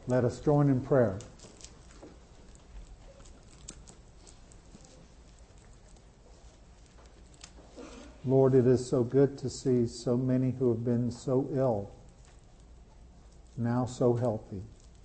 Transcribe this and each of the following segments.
Let us join in prayer. Lord, it is so good to see so many who have been so ill, now so healthy.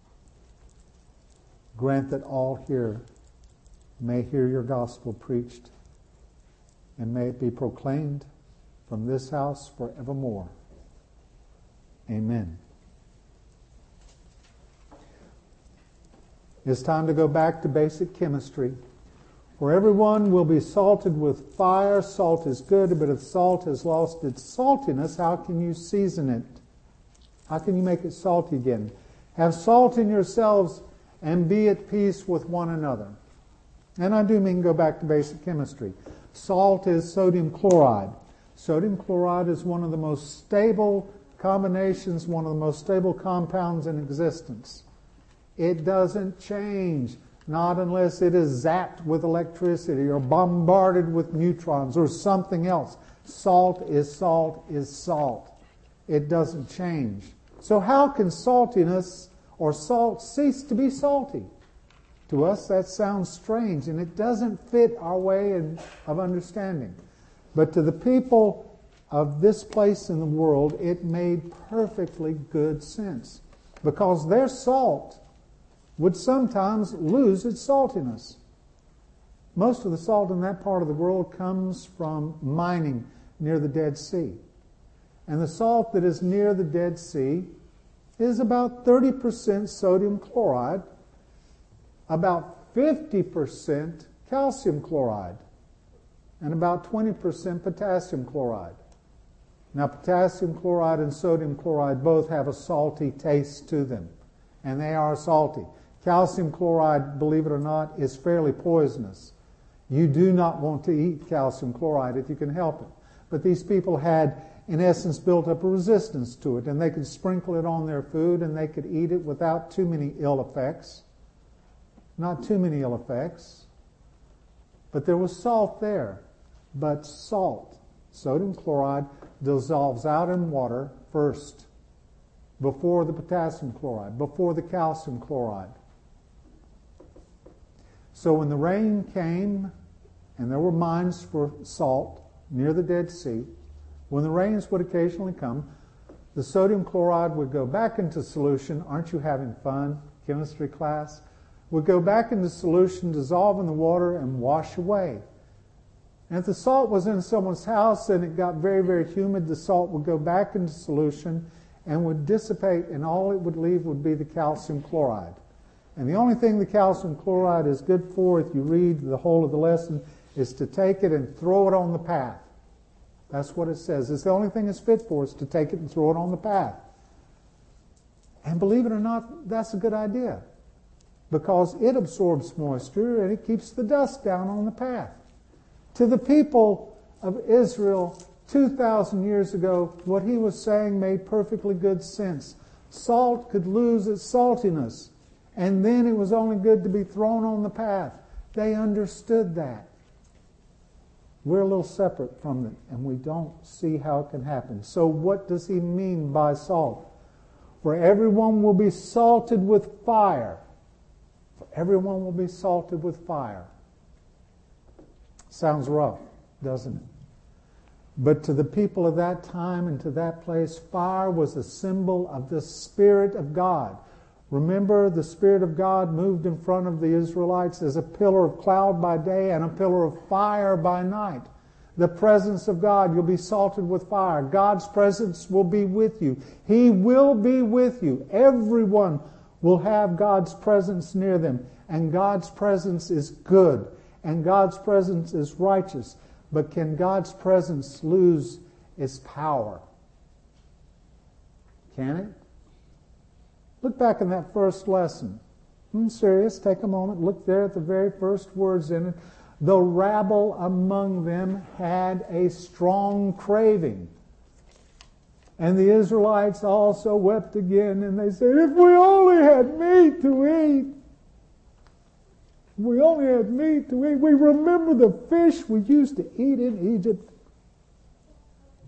Grant that all here may hear your gospel preached, and may it be proclaimed from this house forevermore. Amen. It's time to go back to basic chemistry, where everyone will be salted with fire. Salt is good, but if salt has lost its saltiness, how can you season it? How can you make it salty again? Have salt in yourselves and be at peace with one another. And I do mean go back to basic chemistry. Salt is sodium chloride. Sodium chloride is one of the most stable combinations, one of the most stable compounds in existence. It doesn't change, not unless it is zapped with electricity or bombarded with neutrons or something else. Salt is salt is salt. It doesn't change. So how can saltiness or salt cease to be salty? To us that sounds strange, and it doesn't fit our way of understanding. But to the people of this place in the world, it made perfectly good sense, because their salt would sometimes lose its saltiness. Most of the salt in that part of the world comes from mining near the Dead Sea. And the salt that is near the Dead Sea is about 30% sodium chloride, about 50% calcium chloride, and about 20% potassium chloride. Now, potassium chloride and sodium chloride both have a salty taste to them, and they are salty. Calcium chloride, believe it or not, is fairly poisonous. You do not want to eat calcium chloride if you can help it. But these people had, in essence, built up a resistance to it, and they could sprinkle it on their food, and they could eat it without too many ill effects. Not too many ill effects. But there was salt there. But salt, sodium chloride, dissolves out in water first, before the potassium chloride, before the calcium chloride. So when the rain came, and there were mines for salt near the Dead Sea, when the rains would occasionally come, the sodium chloride would go back into solution. Aren't you having fun, chemistry class? Would go back into solution, dissolve in the water, and wash away. And if the salt was in someone's house and it got very, very humid, the salt would go back into solution and would dissipate, and all it would leave would be the calcium chloride. And the only thing the calcium chloride is good for, if you read the whole of the lesson, is to take it and throw it on the path. That's what it says. It's the only thing it's fit for, is to take it and throw it on the path. And believe it or not, that's a good idea, because it absorbs moisture and it keeps the dust down on the path. To the people of Israel 2,000 years ago, what he was saying made perfectly good sense. Salt could lose its saltiness, and then it was only good to be thrown on the path. They understood that. We're a little separate from it, and we don't see how it can happen. So what does he mean by salt? For everyone will be salted with fire. For everyone will be salted with fire. Sounds rough, doesn't it? But to the people of that time and to that place, fire was a symbol of the Spirit of God. Remember, the Spirit of God moved in front of the Israelites as a pillar of cloud by day and a pillar of fire by night. The presence of God, you'll be salted with fire. God's presence will be with you. He will be with you. Everyone will have God's presence near them. And God's presence is good. And God's presence is righteous. But can God's presence lose its power? Can it? Look back in that first lesson. I'm serious. Take a moment. Look there at the very first words in it. The rabble among them had a strong craving. And the Israelites also wept again, and they said, if we only had meat to eat. If we only had meat to eat. We remember the fish we used to eat in Egypt.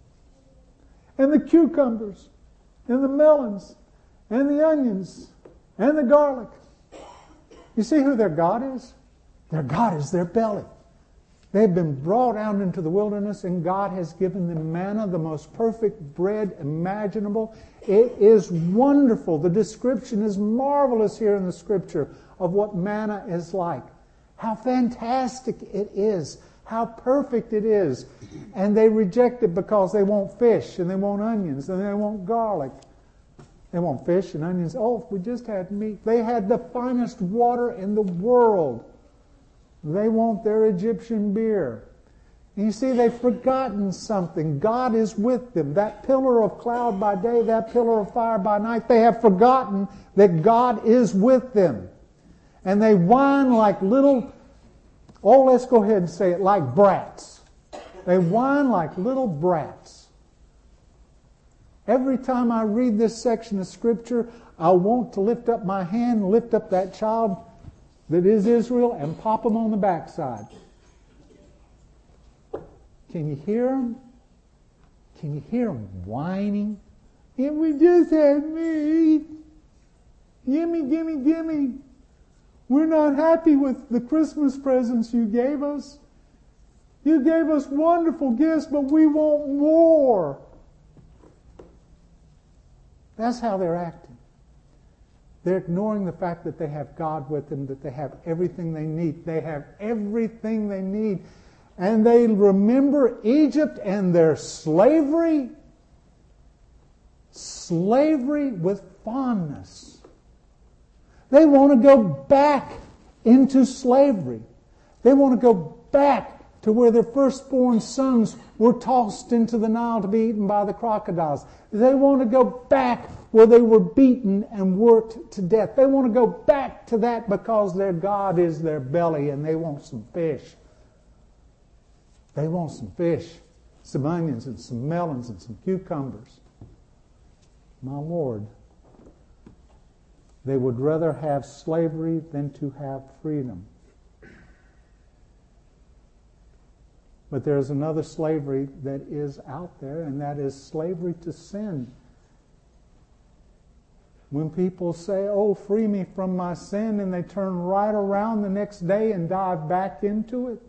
And the cucumbers, and the melons, and the onions, and the garlic. You see who their God is? Their God is their belly. They've been brought out into the wilderness, and God has given them manna, the most perfect bread imaginable. It is wonderful. The description is marvelous here in the Scripture of what manna is like. How fantastic it is. How perfect it is. And they reject it because they want fish, and they want onions, and they want garlic. They want fish and onions. Oh, if we just had meat. They had the finest water in the world. They want their Egyptian beer. And you see, they've forgotten something. God is with them. That pillar of cloud by day, that pillar of fire by night, they have forgotten that God is with them. And they whine like little, oh, let's go ahead and say it, like brats. They whine like little brats. Every time I read this section of Scripture, I want to lift up my hand, lift up that child that is Israel, and pop them on the backside. Can you hear them? Can you hear them whining? If we just had meat. Gimme, gimme, gimme. We're not happy with the Christmas presents you gave us. You gave us wonderful gifts, but we want more. That's how they're acting. They're ignoring the fact that they have God with them, that they have everything they need. They have everything they need. And they remember Egypt and their slavery. Slavery with fondness. They want to go back into slavery. They want to go back to where their firstborn sons were tossed into the Nile to be eaten by the crocodiles. They want to go back where they were beaten and worked to death. They want to go back to that because their God is their belly and they want some fish. They want some fish, some onions and some melons and some cucumbers. My Lord, they would rather have slavery than to have freedom. But there's another slavery that is out there, and that is slavery to sin. When people say, oh, free me from my sin, and they turn right around the next day and dive back into it.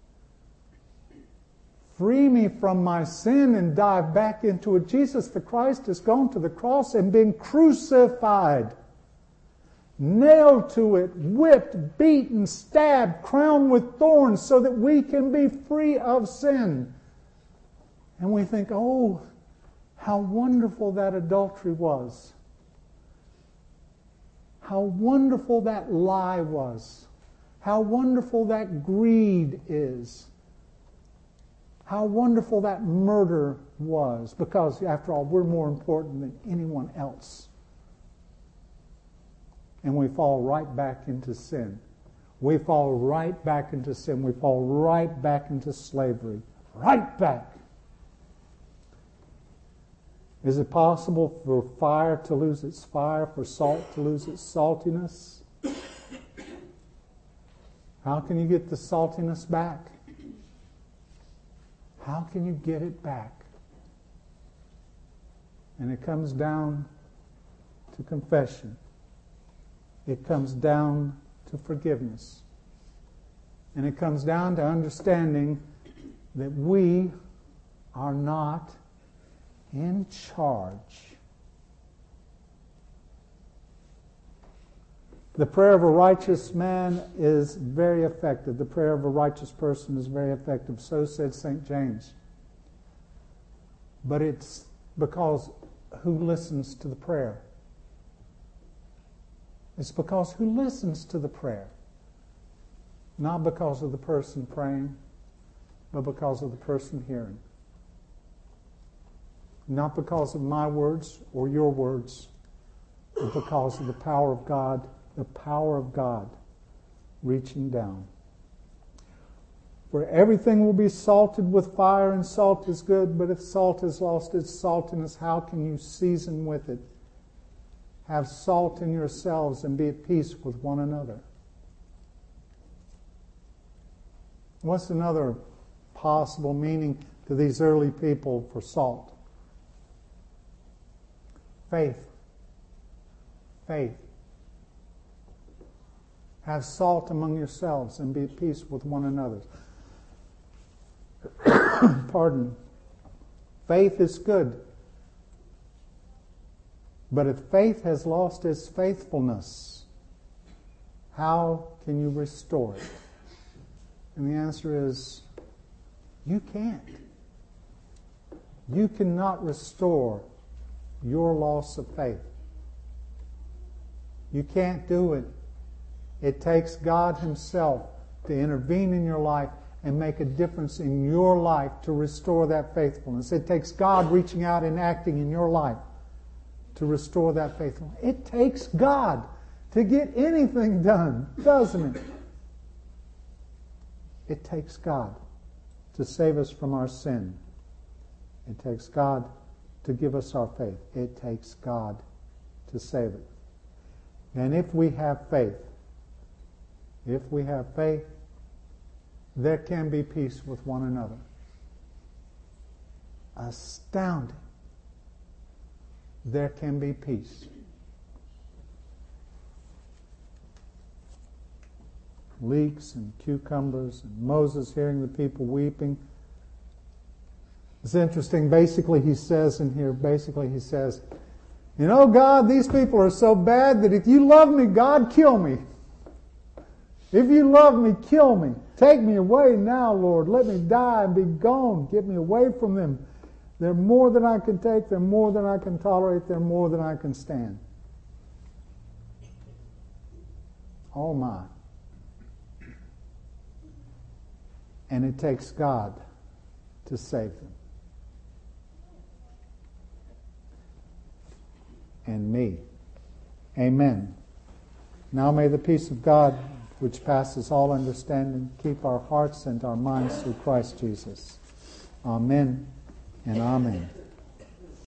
Free me from my sin and dive back into it. Jesus the Christ has gone to the cross and been crucified. Nailed to it, whipped, beaten, stabbed, crowned with thorns so that we can be free of sin. And we think, oh, how wonderful that adultery was. How wonderful that lie was. How wonderful that greed is. How wonderful that murder was. Because, after all, we're more important than anyone else. And we fall right back into sin. We fall right back into sin. We fall right back into slavery. Right back. Is it possible for fire to lose its fire, for salt to lose its saltiness? How can you get the saltiness back? How can you get it back? And it comes down to confession. It comes down to forgiveness. And it comes down to understanding that we are not in charge. The prayer of a righteous man is very effective. The prayer of a righteous person is very effective. So said St. James. But it's because who listens to the prayer? It's because who listens to the prayer. Not because of the person praying, but because of the person hearing. Not because of my words or your words, but because of the power of God reaching down. For everything will be salted with fire, and salt is good, but if salt has lost its saltiness, how can you season with it? Have salt in yourselves and be at peace with one another. What's another possible meaning to these early people for salt? Faith. Faith. Have salt among yourselves and be at peace with one another. Pardon. Faith is good. But if faith has lost its faithfulness, how can you restore it? And the answer is, you can't. You cannot restore your loss of faith. You can't do it. It takes God Himself to intervene in your life and make a difference in your life to restore that faithfulness. It takes God reaching out and acting in your life to restore that faithfulness. It takes God to get anything done, doesn't it? It takes God to save us from our sin. It takes God to give us our faith. It takes God to save it. And if we have faith, there can be peace with one another. Astounding. There can be peace. Leeks and cucumbers, and Moses hearing the people weeping. It's interesting. Basically, he says, you know, God, these people are so bad that if you love me, God, kill me. If you love me, kill me. Take me away now, Lord. Let me die and be gone. Get me away from them. They're more than I can take. They're more than I can tolerate. They're more than I can stand. Oh my. And it takes God to save them. And me. Amen. Now may the peace of God, which passes all understanding, keep our hearts and our minds through Christ Jesus. Amen and amen.